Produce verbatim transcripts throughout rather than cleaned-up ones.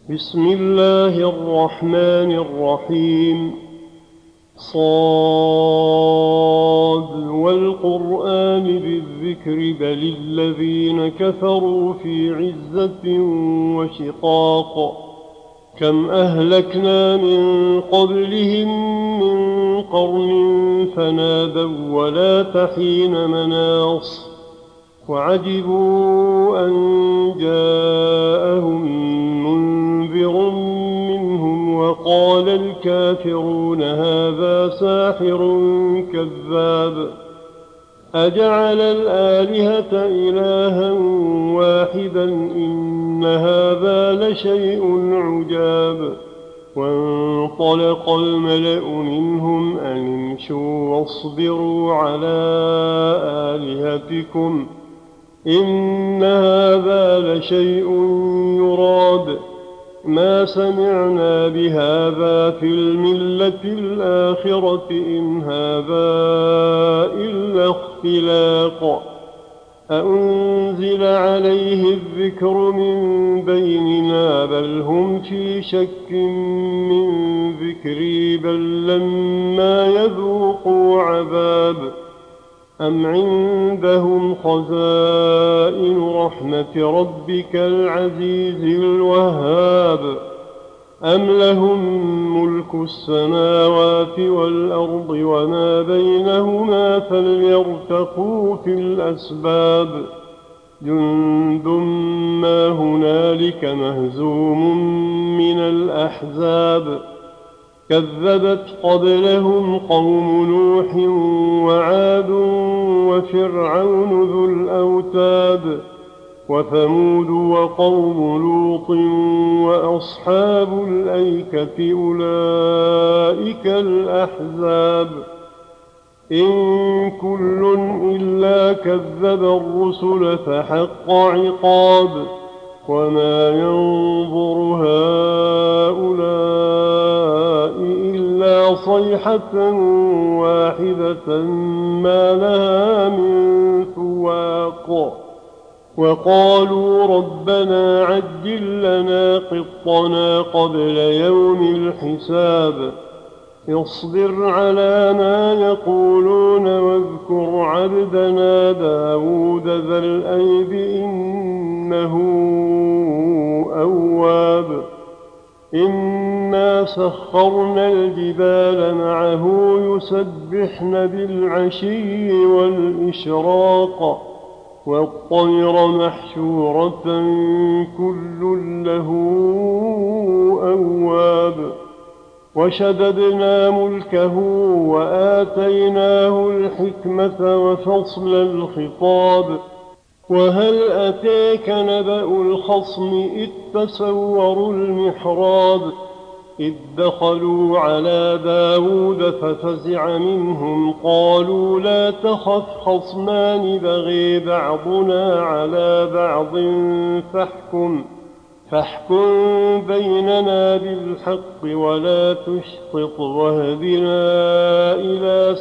بسم الله الرحمن الرحيم. صاد والقرآن بالذكر بل الذين كفروا في عزة وشقاق. كم أهلكنا من قبلهم من قرن فنادوا ولا تحين مناص وعجبوا أن جاءهم منذر منهم وقال الكافرون هذا ساحر كذاب أجعل الآلهة إلها واحدا إن هذا لشيء عجاب. وانطلق الملأ منهم أن امشوا واصبروا على آلهتكم إن هذا لشيء يراد ما سمعنا بهذا في الملة الآخرة إن هذا إلا اختلاق أأنزل عليه الذكر من بيننا بل هم في شك من ذكري بل لما يذوقوا عذاب أم عندهم خزائن رحمة ربك العزيز الوهاب أم لهم ملك السماوات والأرض وما بينهما فليرتقوا في الأسباب. جند ما هنالك مهزوم من الأحزاب كذبت قبلهم قوم نوح وعاد وفرعون ذو الأوتاد وثمود وقوم لوط وأصحاب الأيكة أولئك الأحزاب إن كل إلا كذب الرسل فحق عقاب وما ينظر هؤلاء إلا صيحة واحدة ما لها من فواق. وقالوا ربنا عجل لنا قطنا قبل يوم الحساب اصبر على ما يقولون واذكر عبدنا داود ذا الأيد إنه أواب. إنا سخرنا الجبال معه يسبحن بالعشي والإشراق والطير محشورة كل له أواب. وشددنا ملكه وآتيناه الحكمة وفصل الخطاب. وهل أتاك نبأ الخصم إذ تسوروا المحراب إذ دخلوا على داود ففزع منهم قالوا لا تخف خصمان بغي بعضنا على بعض فاحكم فاحكم بيننا بالحق ولا تشطط واهدنا إلى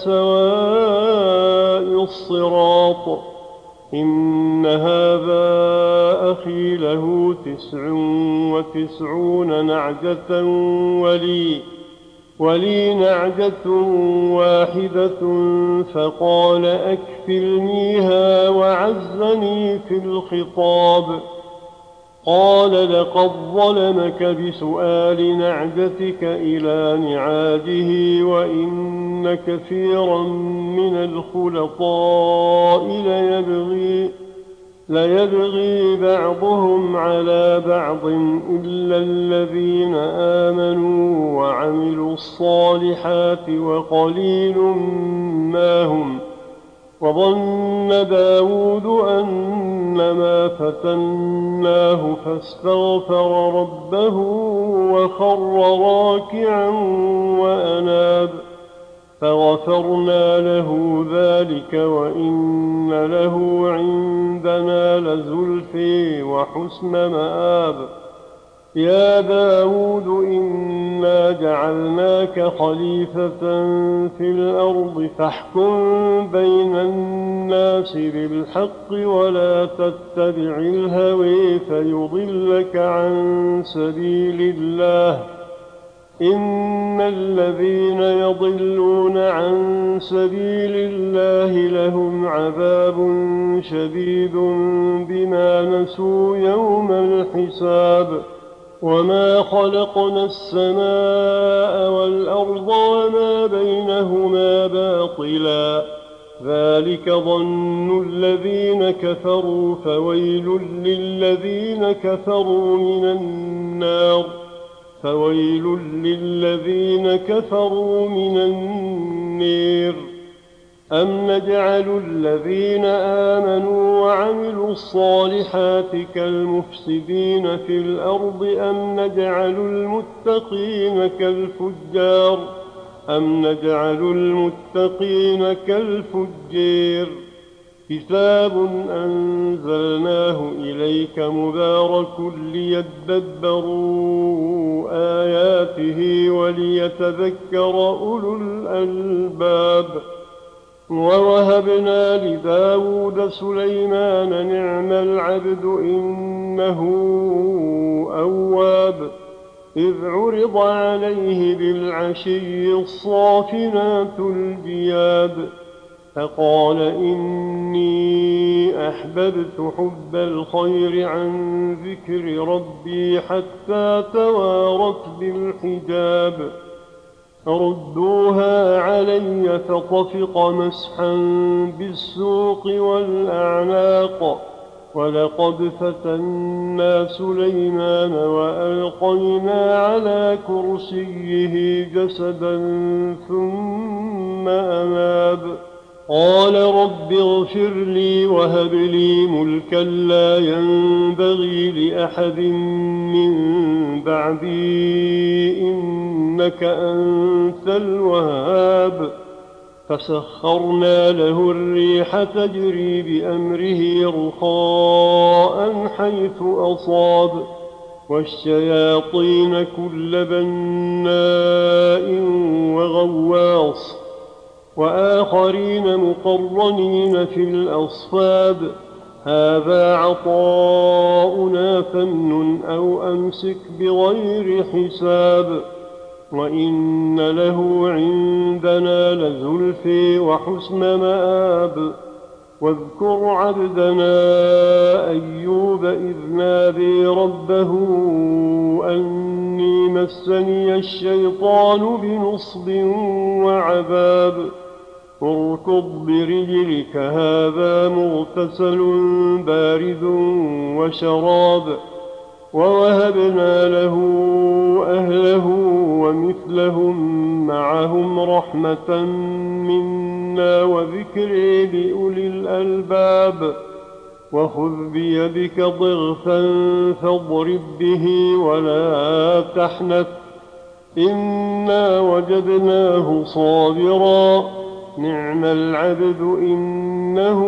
سواء الصراط. إن هذا أخي له تسع وتسعون نعجة ولي ولي نعجة واحدة فقال أكفلنيها وعزني في الخطاب. قال لقد ظلمك بسؤال نعجتك إلى نعاجه وإن كثيرا من الخلطاء ليبغي, ليبغي بعضهم على بعض إلا الذين آمنوا وعملوا الصالحات وقليل ما هم. وظن داود أنما فتناه فاستغفر ربه وخر راكعا وأناب فغفرنا له ذلك وإن له عندنا لزلفي وحسن مآب. يا داود إنا جعلناك خليفة في الأرض فاحكم بين الناس بالحق ولا تتبع الهوى فيضلك عن سبيل الله إن الذين يضلون عن سبيل الله لهم عذاب شديد بما نسوا يوم الحساب وما خلقنا السماء والأرض وما بينهما باطلا ذلك ظن الذين كفروا فويل للذين كفروا من النار فويل للذين كفروا من النير أم نجعل الذين آمنوا وعملوا الصالحات كالمفسدين في الأرض أم نجعل المتقين كالفجار أم نجعل المتقين كالفجير كتاب أنزلناه إليك مبارك ليدبروا آياته وليتذكر أولو الألباب ووهبنا لداود سليمان نعم العبد إنه أواب إذ عرض عليه بالعشي الصافنات الجياد فقال إني أحببت حب الخير عن ذكر ربي حتى توارت بالحجاب ردوها علي فطفق مسحا بالسوق والأعناق ولقد فتنا سليمان وألقينا على كرسيه جسدا ثم أناب قال رب اغفر لي وهب لي ملكا لا ينبغي لأحد من بعدي إنك أنت الوهاب فسخرنا له الريح تجري بأمره رخاء حيث أصاب والشياطين كل بناء وغواص وآخرين مقرنين في الأصفاد هذا عطاؤنا فامنن أو أمسك بغير حساب وإن له عندنا لزلفي وحسن مآب واذكر عبدنا أيوب إذ نادي ربه أني مسني الشيطان بنصب وعذاب اركض برجلك هذا مغتسل بارد وشراب ووهبنا له أهله ومثلهم معهم رحمة منا وذكر لأولي الألباب وخذ بيدك ضغثا فاضرب به ولا تحنث إنا وجدناه صابرا نعم العبد إنه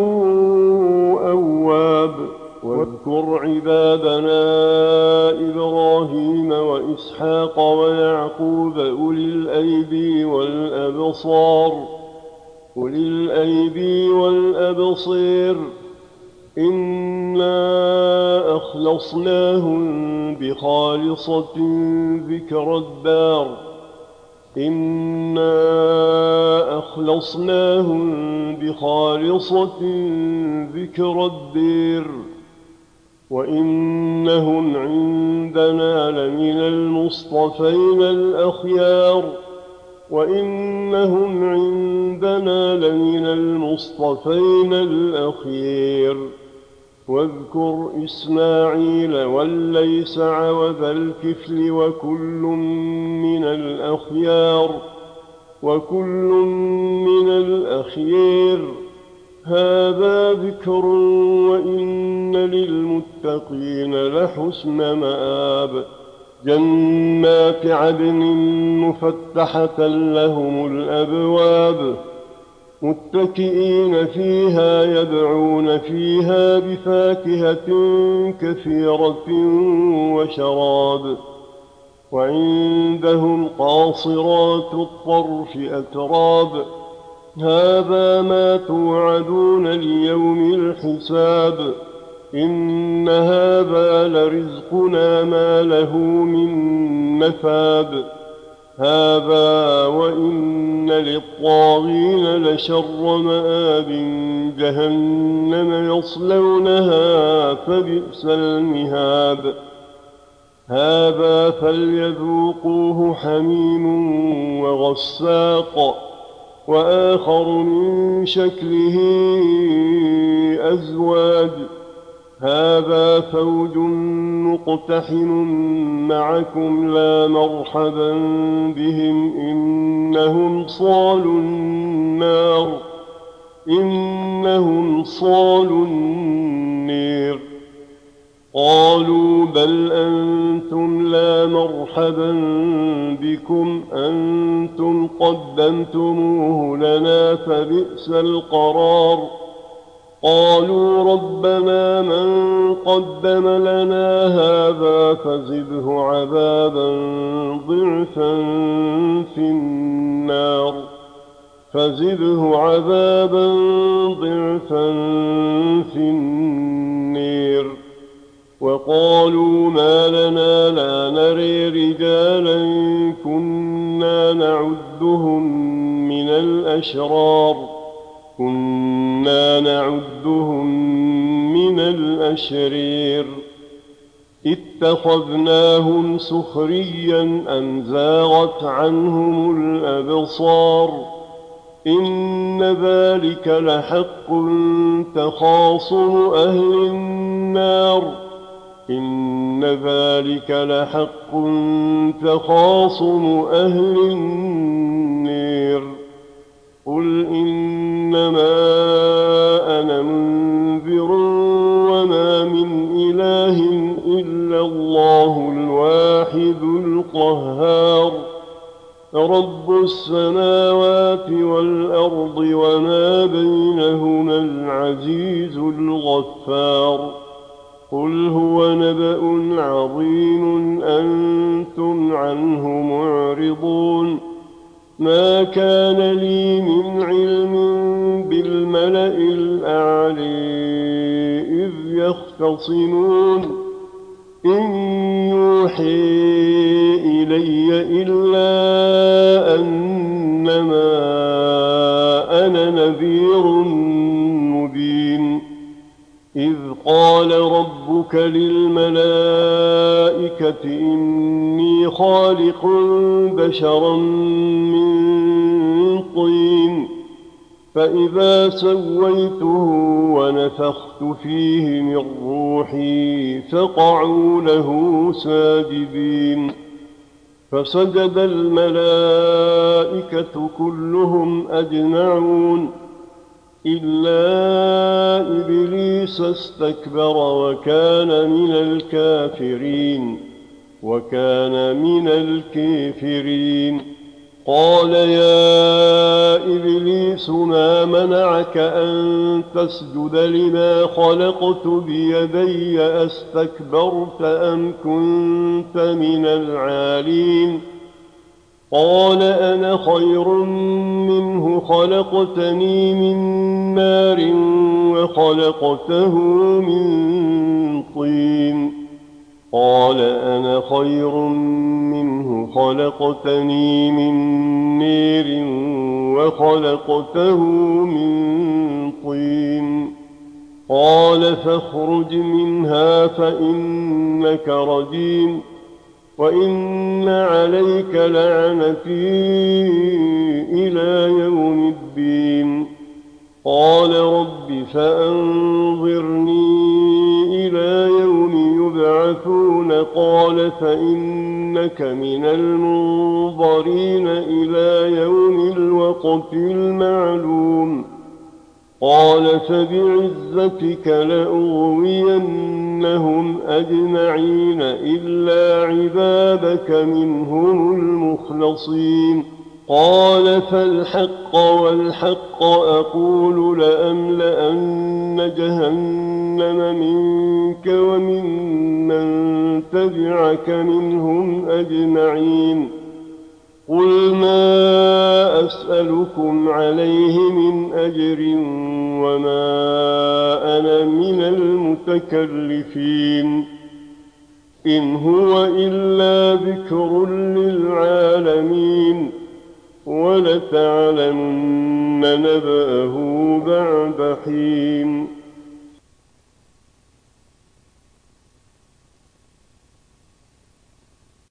أواب واذكر عبادنا إبراهيم وإسحاق ويعقوب أولي الأيدي والأبصار أولي الأيدي والأبصير إنا أخلصناهم بخالصة ذكر الدار إنا أخلصناهم بخالصة ذكر الدير وإنهم عندنا لمن المصطفين الأخيار وإنهم عندنا لمن المصطفين الأخيار واذكر إسماعيل واليسع وذا الكفل وكل من الأخيار وكل من الأخيار هذا ذكر وإن للمتقين لحسن مآب جنات عدن مفتحة لهم الأبواب متكئين فيها يدعون فيها بفاكهة كثيرة وشراب وعندهم قاصرات الطرف أتراب هذا ما توعدون ليوم الحساب إن هذا لرزقنا ما له من نفاد هذا وإن للطاغين لشر مآب جهنم يصلونها فبئس المهاد هذا فليذوقوه حميم وغساق وآخر من شكله أزواج هذا فوج مقتحم معكم لا مرحبا بهم إنهم صالوا النار إنهم صالوا النير قالوا بل أنتم لا مرحبا بكم أنتم قدمتموه لنا فبئس القرار قالوا ربنا من قدم لنا هذا فزده عذابا ضعفا في النار فزده عذابا ضعفا في النير وقالوا ما لنا لا نري رجالا كنا نعدهم من الأشرار كنا نعدهم من الأشرير اتخذناهم سخريا أم زاغت عنهم الأبصار إن ذلك لحق تخاصم أهل النار إن ذلك لحق تخاصم أهل النير قل إنما أنا منذر وما من إله إلا الله الواحد القهار رب السماوات والأرض وما بينهما العزيز الغفار قل هو نبأ عظيم أنتم عنه معرضون ما كان لي من علم بالملأ الأعلى إذ يختصمون إن يوحي إلي إلا أنما أنا نذير مبين إذ قال ربك للملائكة إني خالق بشرا من طين فإذا سويته ونفخت فيه من روحي فقعوا له ساجدين فسجد الملائكة كلهم أجمعون إلا إبليس استكبر وكان من الكافرين وكان من الكافرين قال يا إبليس ما منعك أن تسجد لما خلقت بيدي أستكبرت أم كنت من العالين قال أنا خير منه خلقتني من نار وخلقته من طين قال أنا خير منه خلقتني من نار وخلقته من طين قال فاخرج منها فإنك رجيم وإن عليك لعنتي إلى يوم الدين قال رب فأنظرني إلى يوم يبعثون قال فإنك من المنظرين إلى يوم الوقت المعلوم قال فبعزتك لأغوينهم أجمعين إلا عبادك منهم المخلصين قال فالحق والحق أقول لأملأن جهنم منك وممن تبعك منهم أجمعين قل ما أسألكم عليه من أجر وما أنا من المتكلفين إن هو إلا ذكر للعالمين ولتعلمن نبأه بعد حين